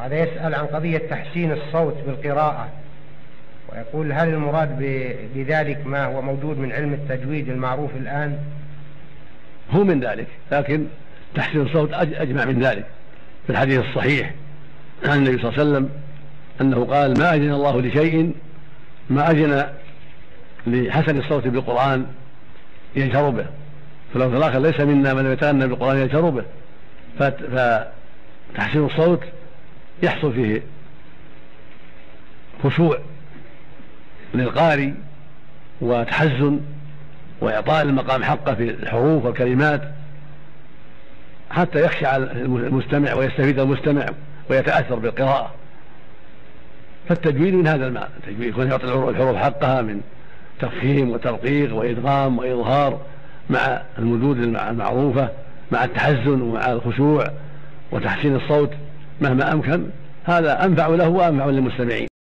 هذا يسأل عن قضية تحسين الصوت بالقراءة، ويقول: هل المراد بذلك ما هو موجود من علم التجويد المعروف الآن؟ هو من ذلك، لكن تحسين الصوت أجمع من ذلك. في الحديث الصحيح عن النبي صلى الله عليه وسلم أنه قال: ما أذن الله لشيء ما أذن لحسن الصوت بالقرآن يجهر به، فلو الآخر ليس منا من يتغنى بالقرآن يجهر به. فتحسين الصوت يحصل فيه خشوع للقارئ وتحزن وإعطاء المقام حقه في الحروف والكلمات، حتى يخشع المستمع ويستفيد المستمع ويتأثر بالقراءة. فالتجويد من هذا المعنى، التجويد يكون يعطي الحروف حقها من تفخيم وترقيق وإدغام وإظهار مع المدود المعروفة، مع التحزن ومع الخشوع وتحسين الصوت مهما أمكن. هذا أنفع له وأنفع للمستمعين.